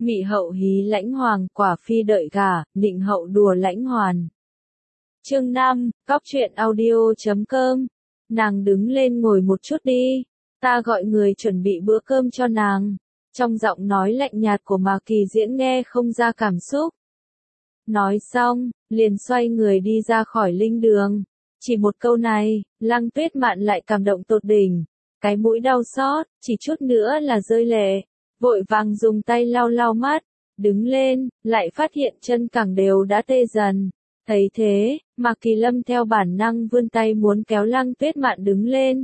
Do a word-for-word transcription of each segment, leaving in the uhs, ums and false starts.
Mị hậu hí lãnh hoàng, quả phi đợi gả, nịnh hậu đùa lãnh hoàn. Chương năm, cóc truyện audio chấm com. Nàng đứng lên ngồi một chút đi, ta gọi người chuẩn bị bữa cơm cho nàng. Trong giọng nói lạnh nhạt của Mạc Kỳ Diễn nghe không ra cảm xúc. Nói xong, liền xoay người đi ra khỏi linh đường. Chỉ một câu này, Lăng Tuyết Mạn lại cảm động tột đỉnh. Cái mũi đau xót, chỉ chút nữa là rơi lệ. Vội vàng dùng tay lau lau mắt, đứng lên, lại phát hiện chân cẳng đều đã tê dần. Thấy thế, Mạc Kỳ Lâm theo bản năng vươn tay muốn kéo Lăng Tuyết Mạn đứng lên.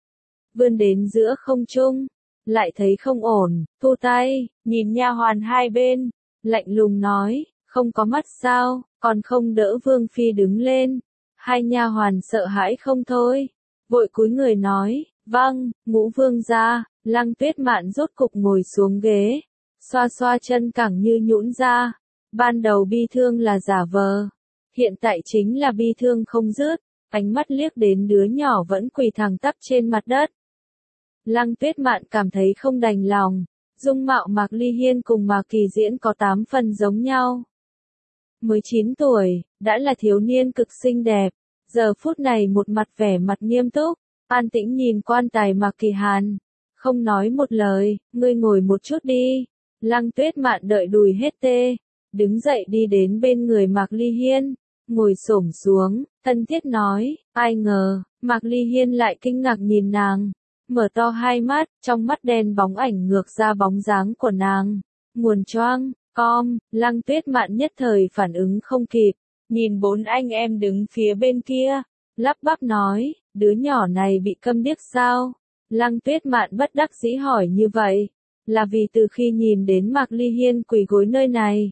Vươn đến giữa không trung, lại thấy không ổn, thu tay, nhìn nha hoàn hai bên, lạnh lùng nói, không có mắt sao, còn không đỡ Vương Phi đứng lên. Hai nha hoàn sợ hãi không thôi, vội cúi người nói, vâng, ngũ vương gia. Lăng Tuyết Mạn rốt cục ngồi xuống ghế, xoa xoa chân cẳng như nhũn ra. Ban đầu bi thương là giả vờ, hiện tại chính là bi thương không dứt, ánh mắt liếc đến đứa nhỏ vẫn quỳ thẳng tắp trên mặt đất. Lăng Tuyết Mạn cảm thấy không đành lòng, dung mạo Mạc Ly Hiên cùng Mạc Kỳ Diễn có tám phần giống nhau. Mới chín tuổi, đã là thiếu niên cực xinh đẹp, giờ phút này một mặt vẻ mặt nghiêm túc, an tĩnh nhìn quan tài Mạc Kỳ Hàn. Không nói một lời, ngươi ngồi một chút đi. Lăng Tuyết Mạn đợi đùi hết tê, đứng dậy đi đến bên người Mạc Ly Hiên, ngồi xổm xuống, thân thiết nói, ai ngờ, Mạc Ly Hiên lại kinh ngạc nhìn nàng, mở to hai mắt, trong mắt đen bóng ảnh ngược ra bóng dáng của nàng, nguồn choang, com. Lăng Tuyết Mạn nhất thời phản ứng không kịp, nhìn bốn anh em đứng phía bên kia, lắp bắp nói, đứa nhỏ này bị câm điếc sao? Lăng Tuyết Mạn bất đắc dĩ hỏi như vậy, là vì từ khi nhìn đến Mạc Ly Hiên quỳ gối nơi này,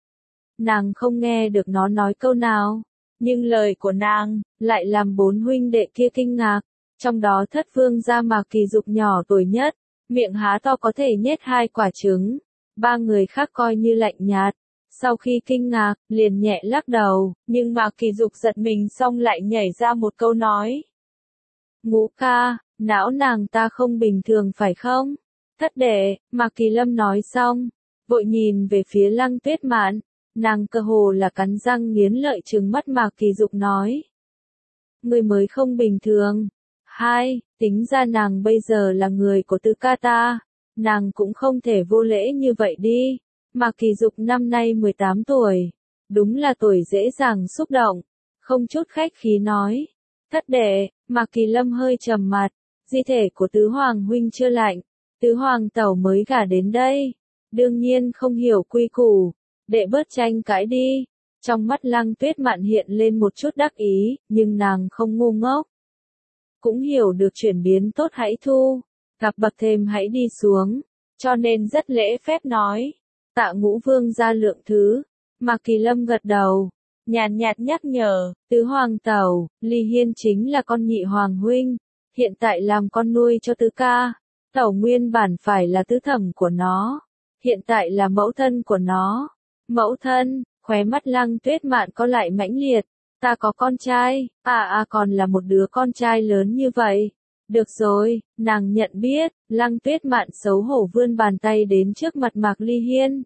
nàng không nghe được nó nói câu nào, nhưng lời của nàng lại làm bốn huynh đệ kia kinh ngạc, trong đó thất vương gia Mạc Kỳ Dục nhỏ tuổi nhất, miệng há to có thể nhét hai quả trứng, ba người khác coi như lạnh nhạt. Sau khi kinh ngạc, liền nhẹ lắc đầu, nhưng Mạc Kỳ Dục giật mình xong lại nhảy ra một câu nói. Ngũ ca, não nàng ta không bình thường phải không? Thất đệ, Mạc Kỳ Lâm nói xong, vội nhìn về phía Lăng Tuyết Mạn, nàng cơ hồ là cắn răng nghiến lợi trừng mắt Mạc Kỳ Dục nói. Người mới không bình thường. Hai, tính ra nàng bây giờ là người của tứ ca ta, nàng cũng không thể vô lễ như vậy đi. Mạc Kỳ Dục năm nay mười tám tuổi, đúng là tuổi dễ dàng xúc động, không chút khách khí nói. Thất đệ, Mạc Kỳ Lâm hơi trầm mặt, di thể của tứ hoàng huynh chưa lạnh, tứ hoàng tẩu mới gả đến đây, đương nhiên không hiểu quy củ, đệ bớt tranh cãi đi. Trong mắt Lăng Tuyết Mạn hiện lên một chút đắc ý, nhưng nàng không ngu ngốc, cũng hiểu được chuyển biến tốt hãy thu, gặp bậc thềm hãy đi xuống, cho nên rất lễ phép nói, tạ ngũ vương gia lượng thứ. Mạc Kỳ Lâm gật đầu, nhàn nhạt nhắc nhở, tứ hoàng tẩu, Ly Hiên chính là con nhị hoàng huynh, hiện tại làm con nuôi cho tứ ca, tẩu nguyên bản phải là tứ thẩm của nó, hiện tại là mẫu thân của nó. Mẫu thân, khóe mắt Lăng Tuyết Mạn có lại mãnh liệt, ta có con trai, à à còn là một đứa con trai lớn như vậy. Được rồi, nàng nhận biết. Lăng Tuyết Mạn xấu hổ vươn bàn tay đến trước mặt Mạc Ly Hiên.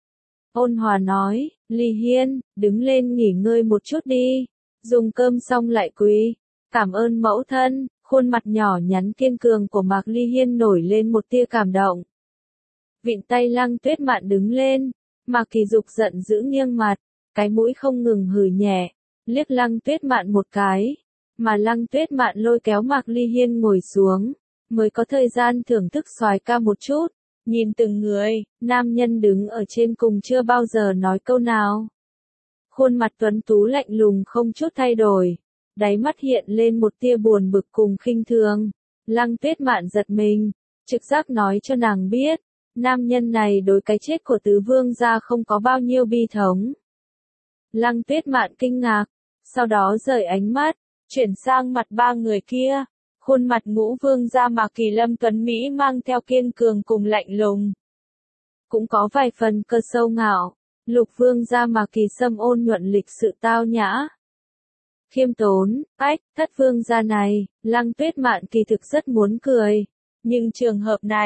Ôn hòa nói, Ly Hiên, đứng lên nghỉ ngơi một chút đi, dùng cơm xong lại quỳ, cảm ơn mẫu thân. Khuôn mặt nhỏ nhắn kiên cường của Mạc Ly Hiên nổi lên một tia cảm động. Vịn tay Lăng Tuyết Mạn đứng lên, Mạc Kỳ Dục giận dữ nghiêng mặt, cái mũi không ngừng hừ nhẹ, liếc Lăng Tuyết Mạn một cái, mà Lăng Tuyết Mạn lôi kéo Mạc Ly Hiên ngồi xuống, mới có thời gian thưởng thức soái ca một chút. Nhìn từng người, nam nhân đứng ở trên cùng chưa bao giờ nói câu nào. Khuôn mặt tuấn tú lạnh lùng không chút thay đổi, đáy mắt hiện lên một tia buồn bực cùng khinh thường. Lăng Tuyết Mạn giật mình, trực giác nói cho nàng biết, nam nhân này đối cái chết của tứ vương gia không có bao nhiêu bi thống. Lăng Tuyết Mạn kinh ngạc, sau đó rời ánh mắt, chuyển sang mặt ba người kia. Khuôn mặt ngũ vương gia Mạc Kỳ Lâm tuấn Mỹ mang theo kiên cường cùng lạnh lùng. Cũng có vài phần cơ sâu ngạo, lục vương gia Mạc Kỳ Sâm ôn nhuận lịch sự tao nhã. Khiêm tốn, ách, thất vương gia này, Lăng Tuyết Mạn kỳ thực rất muốn cười. Nhưng trường hợp này,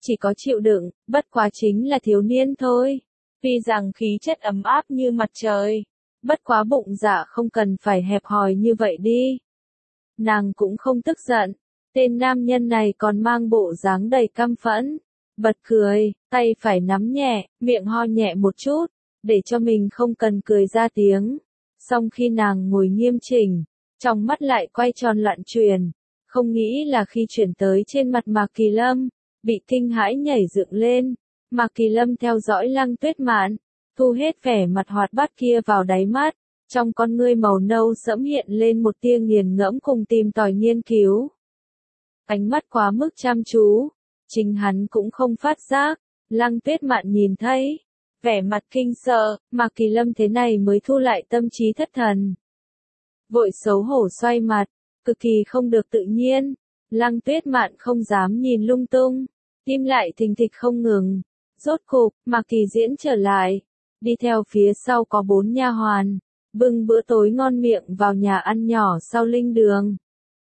chỉ có chịu đựng, bất quá chính là thiếu niên thôi. Tuy rằng khí chất ấm áp như mặt trời, bất quá bụng dạ không cần phải hẹp hòi như vậy đi. Nàng cũng không tức giận, tên nam nhân này còn mang bộ dáng đầy căm phẫn, bật cười, tay phải nắm nhẹ, miệng ho nhẹ một chút, để cho mình không cần cười ra tiếng. Xong khi nàng ngồi nghiêm chỉnh, trong mắt lại quay tròn loạn truyền, không nghĩ là khi chuyển tới trên mặt Mạc Kỳ Lâm, bị kinh hãi nhảy dựng lên. Mạc Kỳ Lâm theo dõi Lăng Tuyết Mạn, thu hết vẻ mặt hoạt bát kia vào đáy mắt, trong con ngươi màu nâu sẫm hiện lên một tia nghiền ngẫm cùng tìm tòi nghiên cứu. Ánh mắt quá mức chăm chú, chính hắn cũng không phát giác, Lăng Tuyết Mạn nhìn thấy, vẻ mặt kinh sợ, Mạc Kỳ Lâm thế này mới thu lại tâm trí thất thần. Vội xấu hổ xoay mặt, cực kỳ không được tự nhiên, Lăng Tuyết Mạn không dám nhìn lung tung, tim lại thình thịch không ngừng. Rốt cục, Mạc Kỳ Diễn trở lại, đi theo phía sau có bốn nha hoàn, bưng bữa tối ngon miệng vào nhà ăn nhỏ sau linh đường.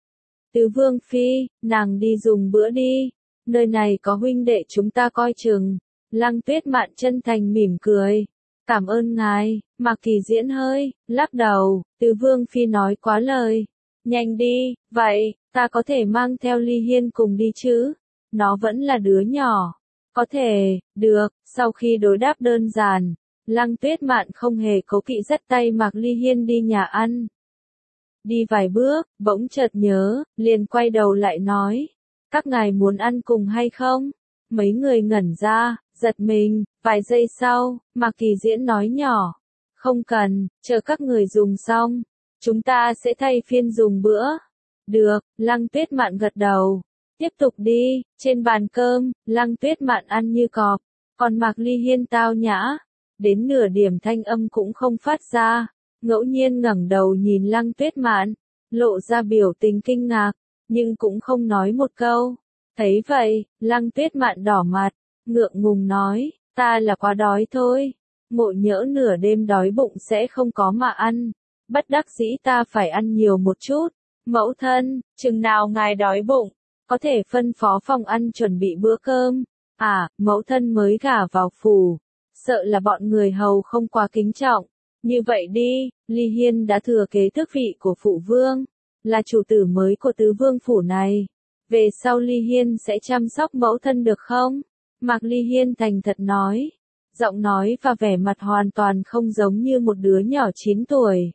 Tứ Vương Phi, nàng đi dùng bữa đi, nơi này có huynh đệ chúng ta coi chừng. Lăng Tuyết Mạn chân thành mỉm cười. Cảm ơn ngài, Mạc Kỳ Diễn hơi, lắc đầu, Tứ Vương Phi nói quá lời. Nhanh đi, vậy, ta có thể mang theo Ly Hiên cùng đi chứ? Nó vẫn là đứa nhỏ. Có thể, được, sau khi đối đáp đơn giản, Lăng Tuyết Mạn không hề cố kỵ dắt tay Mạc Ly Hiên đi nhà ăn. Đi vài bước, bỗng chợt nhớ, liền quay đầu lại nói, các ngài muốn ăn cùng hay không? Mấy người ngẩn ra, giật mình, vài giây sau, Mạc Kỳ Diễn nói nhỏ, không cần, chờ các người dùng xong, chúng ta sẽ thay phiên dùng bữa. Được, Lăng Tuyết Mạn gật đầu. Tiếp tục đi, trên bàn cơm, Lăng Tuyết Mạn ăn như cọp, còn Mạc Ly Hiên tao nhã, đến nửa điểm thanh âm cũng không phát ra, ngẫu nhiên ngẩng đầu nhìn Lăng Tuyết Mạn, lộ ra biểu tình kinh ngạc, nhưng cũng không nói một câu. Thấy vậy, Lăng Tuyết Mạn đỏ mặt, ngượng ngùng nói, ta là quá đói thôi, ngộ nhỡ nửa đêm đói bụng sẽ không có mà ăn, bất đắc dĩ ta phải ăn nhiều một chút. Mẫu thân, chừng nào ngài đói bụng, có thể phân phó phòng ăn chuẩn bị bữa cơm. À, mẫu thân mới gả vào phủ, sợ là bọn người hầu không quá kính trọng. Như vậy đi, Ly Hiên đã thừa kế tước vị của phụ vương, là chủ tử mới của tứ vương phủ này. Về sau Ly Hiên sẽ chăm sóc mẫu thân được không? Mạc Ly Hiên thành thật nói, giọng nói và vẻ mặt hoàn toàn không giống như một đứa nhỏ chín tuổi,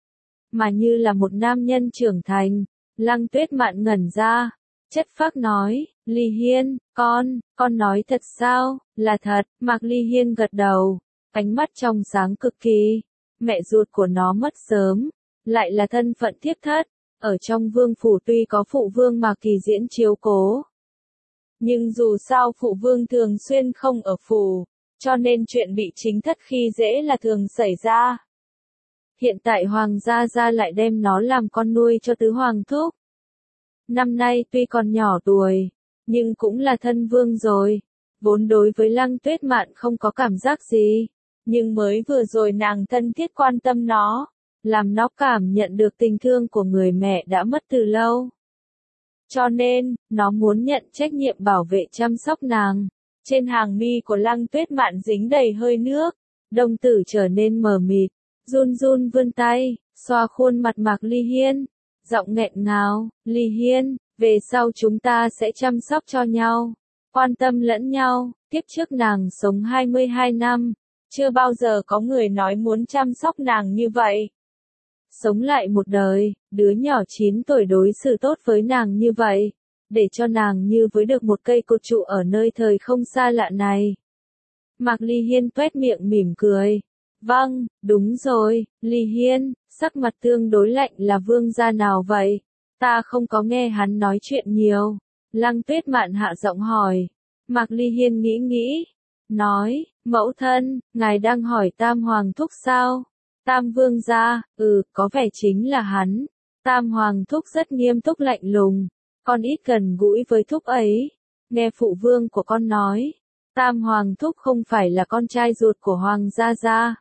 mà như là một nam nhân trưởng thành. Lăng Tuyết Mạn ngẩn ra, chất phác nói, Ly Hiên, con, con nói thật sao? Là thật. Mạc Ly Hiên gật đầu, ánh mắt trong sáng cực kỳ. Mẹ ruột của nó mất sớm, lại là thân phận thiếp thất, ở trong vương phủ tuy có phụ vương Mạc Kỳ Diễn chiếu cố, nhưng dù sao phụ vương thường xuyên không ở phủ, cho nên chuyện bị chính thất khi dễ là thường xảy ra. Hiện tại Hoàng gia gia lại đem nó làm con nuôi cho tứ hoàng thúc. Năm nay tuy còn nhỏ tuổi, nhưng cũng là thân vương rồi. Vốn đối với Lăng Tuyết Mạn không có cảm giác gì, nhưng mới vừa rồi nàng thân thiết quan tâm nó, làm nó cảm nhận được tình thương của người mẹ đã mất từ lâu. Cho nên, nó muốn nhận trách nhiệm bảo vệ chăm sóc nàng. Trên hàng mi của Lăng Tuyết Mạn dính đầy hơi nước, đồng tử trở nên mờ mịt, run run vươn tay, xoa khuôn mặt Mạc Ly Hiên, giọng nghẹn ngào, Ly Hiên, về sau chúng ta sẽ chăm sóc cho nhau, quan tâm lẫn nhau. Tiếp trước nàng sống hai mươi hai năm, chưa bao giờ có người nói muốn chăm sóc nàng như vậy. Sống lại một đời, đứa nhỏ chín tuổi đối xử tốt với nàng như vậy, để cho nàng như với được một cây cột trụ ở nơi thời không xa lạ này. Mạc Ly Hiên tuét miệng mỉm cười. Vâng, đúng rồi, Ly Hiên, sắc mặt tương đối lạnh là vương gia nào vậy? Ta không có nghe hắn nói chuyện nhiều. Lăng Tuyết Mạn hạ giọng hỏi. Mạc Ly Hiên nghĩ nghĩ, nói, mẫu thân, ngài đang hỏi Tam Hoàng Thúc sao? Tam Vương gia, ừ, có vẻ chính là hắn. Tam Hoàng Thúc rất nghiêm túc lạnh lùng, con ít gần gũi với Thúc ấy. Nghe phụ vương của con nói, Tam Hoàng Thúc không phải là con trai ruột của Hoàng gia gia,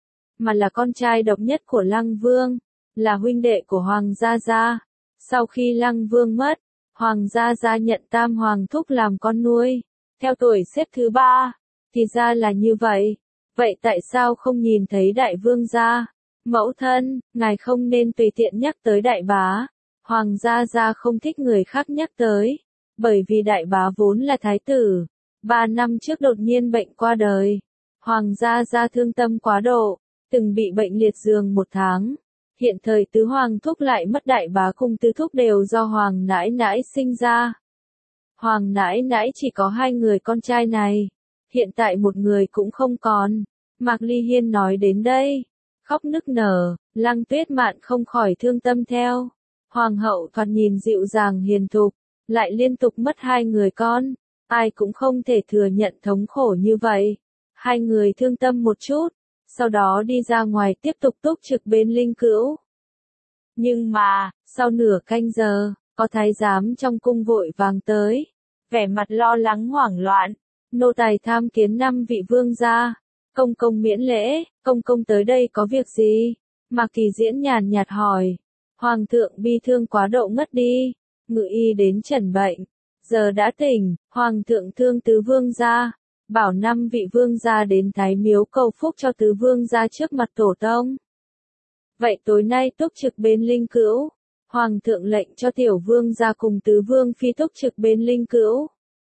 mà là con trai độc nhất của Lăng Vương, là huynh đệ của Hoàng gia gia. Sau khi Lăng Vương mất, Hoàng gia gia nhận Tam Hoàng Thúc làm con nuôi, theo tuổi xếp thứ ba. Thì ra là như vậy. Vậy tại sao không nhìn thấy đại vương gia? Mẫu thân, ngài không nên tùy tiện nhắc tới đại bá. Hoàng gia gia không thích người khác nhắc tới. Bởi vì đại bá vốn là thái tử. Ba năm trước đột nhiên bệnh qua đời. Hoàng gia gia thương tâm quá độ. Từng bị bệnh liệt giường một tháng. Hiện thời tứ hoàng thúc lại mất, đại bá cùng tứ thúc đều do hoàng nãi nãi sinh ra. Hoàng nãi nãi chỉ có hai người con trai này. Hiện tại một người cũng không còn. Mạc Ly Hiên nói đến đây. Khóc nức nở, Lăng Tuyết Mạn không khỏi thương tâm theo. Hoàng hậu thoạt nhìn dịu dàng hiền thục, lại liên tục mất hai người con. Ai cũng không thể thừa nhận thống khổ như vậy. Hai người thương tâm một chút. Sau đó đi ra ngoài tiếp tục túc trực bên linh cữu. Nhưng mà, sau nửa canh giờ, có thái giám trong cung vội vàng tới. Vẻ mặt lo lắng hoảng loạn. Nô tài tham kiến năm vị vương gia. Công công miễn lễ, công công tới đây có việc gì? Mạc Kỳ Diễn nhàn nhạt hỏi. Hoàng thượng bi thương quá độ ngất đi. Ngự y đến chẩn bệnh. Giờ đã tỉnh, hoàng thượng thương tứ vương gia. Bảo năm vị vương gia đến Thái Miếu cầu phúc cho tứ vương gia trước mặt tổ tông. Vậy tối nay túc trực bên linh cữu. Hoàng thượng lệnh cho tiểu vương gia cùng tứ vương phi túc trực bên linh cữu.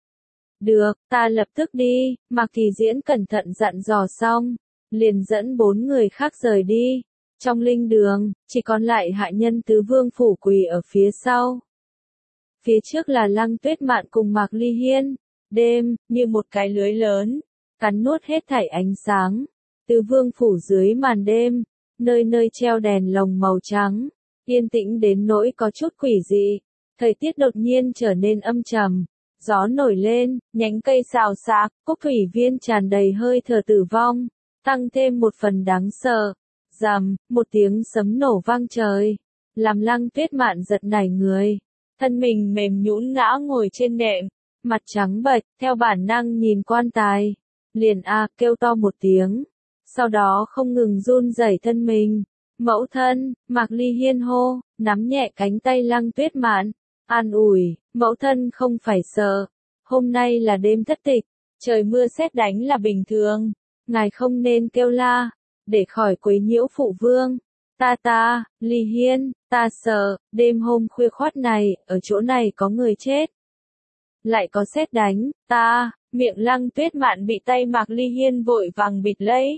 Được, ta lập tức đi. Mạc Kỳ Diễn cẩn thận dặn dò xong, liền dẫn bốn người khác rời đi. Trong linh đường, chỉ còn lại hạ nhân tứ vương phủ quỳ ở phía sau. Phía trước là Lăng Tuyết Mạn cùng Mạc Ly Hiên. Đêm, như một cái lưới lớn, cắn nuốt hết thảy ánh sáng. Tứ vương phủ dưới màn đêm, nơi nơi treo đèn lồng màu trắng, yên tĩnh đến nỗi có chút quỷ dị. Thời tiết đột nhiên trở nên âm trầm, gió nổi lên, nhánh cây xào xạc, cúc thủy viên tràn đầy hơi thở tử vong, tăng thêm một phần đáng sợ. Rầm, một tiếng sấm nổ vang trời, làm Lăng Tuyết Mạn giật nảy người, thân mình mềm nhũn ngã ngồi trên nệm. Mặt trắng bệch, theo bản năng nhìn quan tài. Liền a kêu to một tiếng. Sau đó không ngừng run rẩy thân mình. Mẫu thân, Mạc Ly Hiên hô, nắm nhẹ cánh tay Lăng Tuyết Mạn. An ủi, mẫu thân không phải sợ. Hôm nay là đêm thất tịch. Trời mưa sét đánh là bình thường. Ngài không nên kêu la. Để khỏi quấy nhiễu phụ vương. Ta ta, Ly Hiên, ta sợ. Đêm hôm khuya khoắt này, ở chỗ này có người chết. Lại có sét đánh, ta, miệng Lăng Tuyết Mạn bị tay Mạc Ly Hiên vội vàng bịt lấy.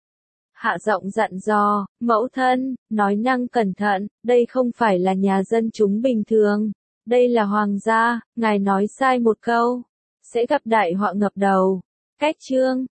Hạ giọng dặn dò, mẫu thân, nói năng cẩn thận, đây không phải là nhà dân chúng bình thường, đây là hoàng gia, ngài nói sai một câu, sẽ gặp đại họa ngập đầu. Cách chương